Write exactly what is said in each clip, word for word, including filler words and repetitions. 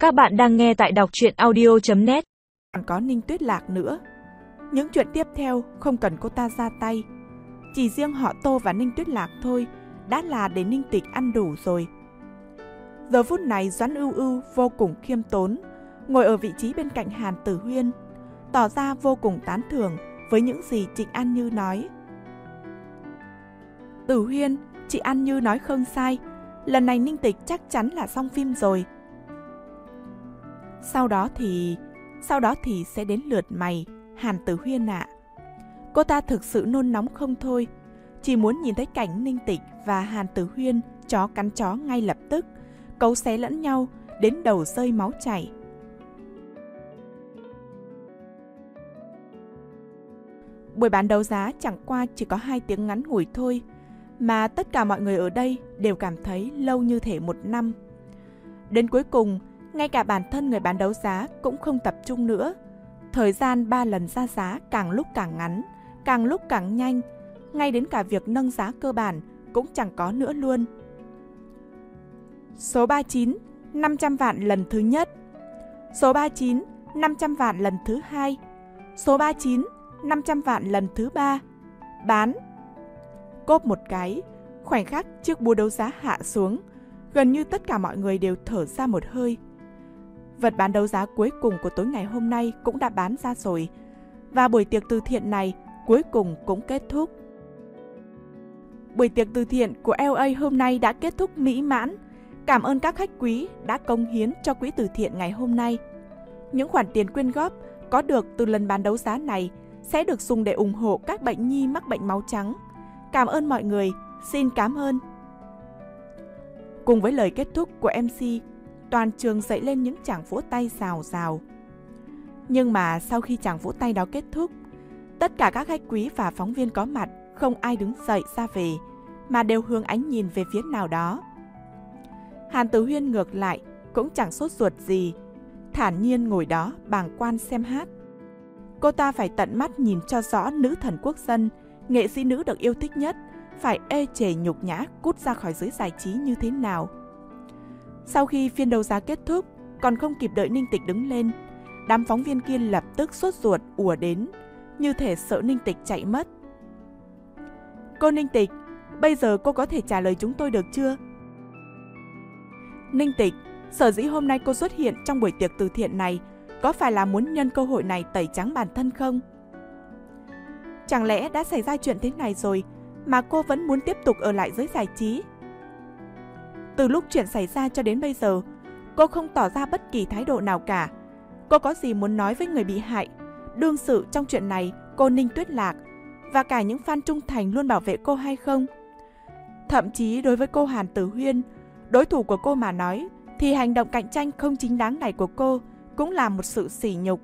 Các bạn đang nghe tại đọc truyện audio chấm net. Còn có Ninh Tuyết Lạc nữa. Những chuyện tiếp theo không cần cô ta ra tay. Chỉ riêng họ Tô và Ninh Tuyết Lạc thôi đã là để Ninh Tịch ăn đủ rồi. Giờ phút này Doãn Ưu Ưu vô cùng khiêm tốn, ngồi ở vị trí bên cạnh Hàn Tử Huyên, tỏ ra vô cùng tán thưởng với những gì Trịnh An Như nói. Tử Huyên, chị An Như nói không sai, lần này Ninh Tịch chắc chắn là xong phim rồi. Sau đó thì... Sau đó thì sẽ đến lượt mày, Hàn Tử Huyên ạ. Cô ta thực sự nôn nóng không thôi, chỉ muốn nhìn thấy cảnh Ninh Tịch và Hàn Tử Huyên chó cắn chó ngay lập tức, cấu xé lẫn nhau đến đầu rơi máu chảy. Buổi bán đấu giá chẳng qua chỉ có hai tiếng ngắn ngủi thôi, mà tất cả mọi người ở đây đều cảm thấy lâu như thể một năm. Đến cuối cùng, ngay cả bản thân người bán đấu giá cũng không tập trung nữa. Thời gian ba lần ra giá càng lúc càng ngắn, càng lúc càng nhanh, ngay đến cả việc nâng giá cơ bản cũng chẳng có nữa luôn. Số ba mươi chín, năm trăm vạn lần thứ nhất. Số ba mươi chín, năm trăm vạn lần thứ hai. Số ba mươi chín, năm trăm vạn lần thứ ba. Bán. Cốp một cái, khoảnh khắc chiếc búa đấu giá hạ xuống, gần như tất cả mọi người đều thở ra một hơi. Vật bán đấu giá cuối cùng của tối ngày hôm nay cũng đã bán ra rồi, và buổi tiệc từ thiện này cuối cùng cũng kết thúc. Buổi tiệc từ thiện của lờ a hôm nay đã kết thúc mỹ mãn. Cảm ơn các khách quý đã cống hiến cho quỹ từ thiện ngày hôm nay. Những khoản tiền quyên góp có được từ lần bán đấu giá này sẽ được dùng để ủng hộ các bệnh nhi mắc bệnh máu trắng. Cảm ơn mọi người, xin cảm ơn. Cùng với lời kết thúc của em xê, toàn trường dậy lên những tràng vỗ tay rào rào. Nhưng mà sau khi tràng vỗ tay đó kết thúc, tất cả các khách quý và phóng viên có mặt không ai đứng dậy ra về, mà đều hướng ánh nhìn về phía nào đó. Hàn Tử Huyên ngược lại cũng chẳng sốt ruột gì, thản nhiên ngồi đó bàng quan xem hát. Cô ta phải tận mắt nhìn cho rõ nữ thần quốc dân, nghệ sĩ nữ được yêu thích nhất, phải ê chề nhục nhã cút ra khỏi giới giải trí như thế nào. Sau khi phiên đấu giá kết thúc, còn không kịp đợi Ninh Tịch đứng lên, đám phóng viên kia lập tức sốt ruột ùa đến, như thể sợ Ninh Tịch chạy mất. Cô Ninh Tịch, bây giờ cô có thể trả lời chúng tôi được chưa? Ninh Tịch, sở dĩ hôm nay cô xuất hiện trong buổi tiệc từ thiện này có phải là muốn nhân cơ hội này tẩy trắng bản thân không? Chẳng lẽ đã xảy ra chuyện thế này rồi mà cô vẫn muốn tiếp tục ở lại giới giải trí? Từ lúc chuyện xảy ra cho đến bây giờ, cô không tỏ ra bất kỳ thái độ nào cả. Cô có gì muốn nói với người bị hại, đương sự trong chuyện này, cô Ninh Tuyết Lạc, và cả những fan trung thành luôn bảo vệ cô hay không? Thậm chí đối với cô Hàn Tử Huyên, đối thủ của cô mà nói, thì hành động cạnh tranh không chính đáng này của cô cũng là một sự sỉ nhục.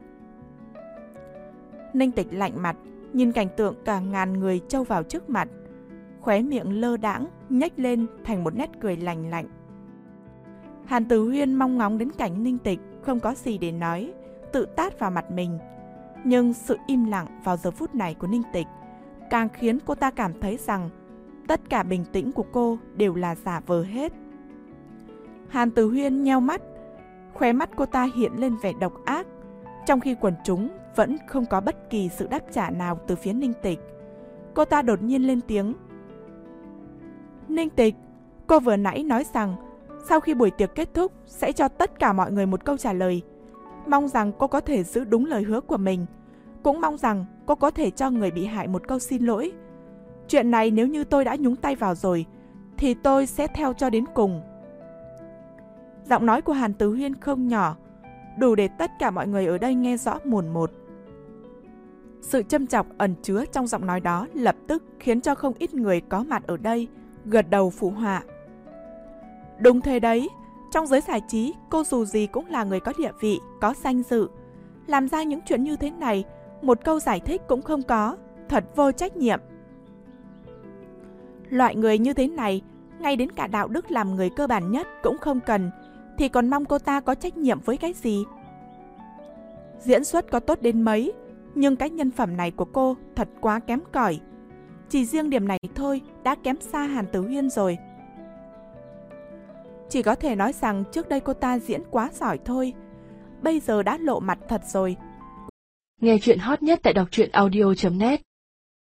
Ninh Tịch lạnh mặt, nhìn cảnh tượng cả ngàn người trâu vào trước mặt, khóe miệng lơ đãng nhếch lên thành một nét cười lành lạnh. Hàn Tử Huyên mong ngóng đến cảnh Ninh Tịch không có gì để nói, tự tát vào mặt mình. Nhưng sự im lặng vào giờ phút này của Ninh Tịch càng khiến cô ta cảm thấy rằng tất cả bình tĩnh của cô đều là giả vờ hết. Hàn Tử Huyên nheo mắt, khóe mắt cô ta hiện lên vẻ độc ác, trong khi quần chúng vẫn không có bất kỳ sự đáp trả nào từ phía Ninh Tịch. Cô ta đột nhiên lên tiếng. Ninh Tịch, cô vừa nãy nói rằng sau khi buổi tiệc kết thúc sẽ cho tất cả mọi người một câu trả lời. Mong rằng cô có thể giữ đúng lời hứa của mình. Cũng mong rằng cô có thể cho người bị hại một câu xin lỗi. Chuyện này nếu như tôi đã nhúng tay vào rồi, thì tôi sẽ theo cho đến cùng. Giọng nói của Hàn Tử Huyên không nhỏ, đủ để tất cả mọi người ở đây nghe rõ mồn một. Sự châm chọc ẩn chứa trong giọng nói đó lập tức khiến cho không ít người có mặt ở đây gật đầu phụ họa. Đúng thế đấy, trong giới giải trí, cô dù gì cũng là người có địa vị, có danh dự. Làm ra những chuyện như thế này, một câu giải thích cũng không có, thật vô trách nhiệm. Loại người như thế này, ngay đến cả đạo đức làm người cơ bản nhất cũng không cần, thì còn mong cô ta có trách nhiệm với cái gì? Diễn xuất có tốt đến mấy, nhưng cái nhân phẩm này của cô thật quá kém cỏi. Chỉ riêng điểm này thôi đã kém xa Hàn Tử Huyên rồi. Chỉ có thể nói rằng trước đây cô ta diễn quá giỏi thôi. Bây giờ đã lộ mặt thật rồi. Nghe chuyện hot nhất tại đọc truyện audio chấm net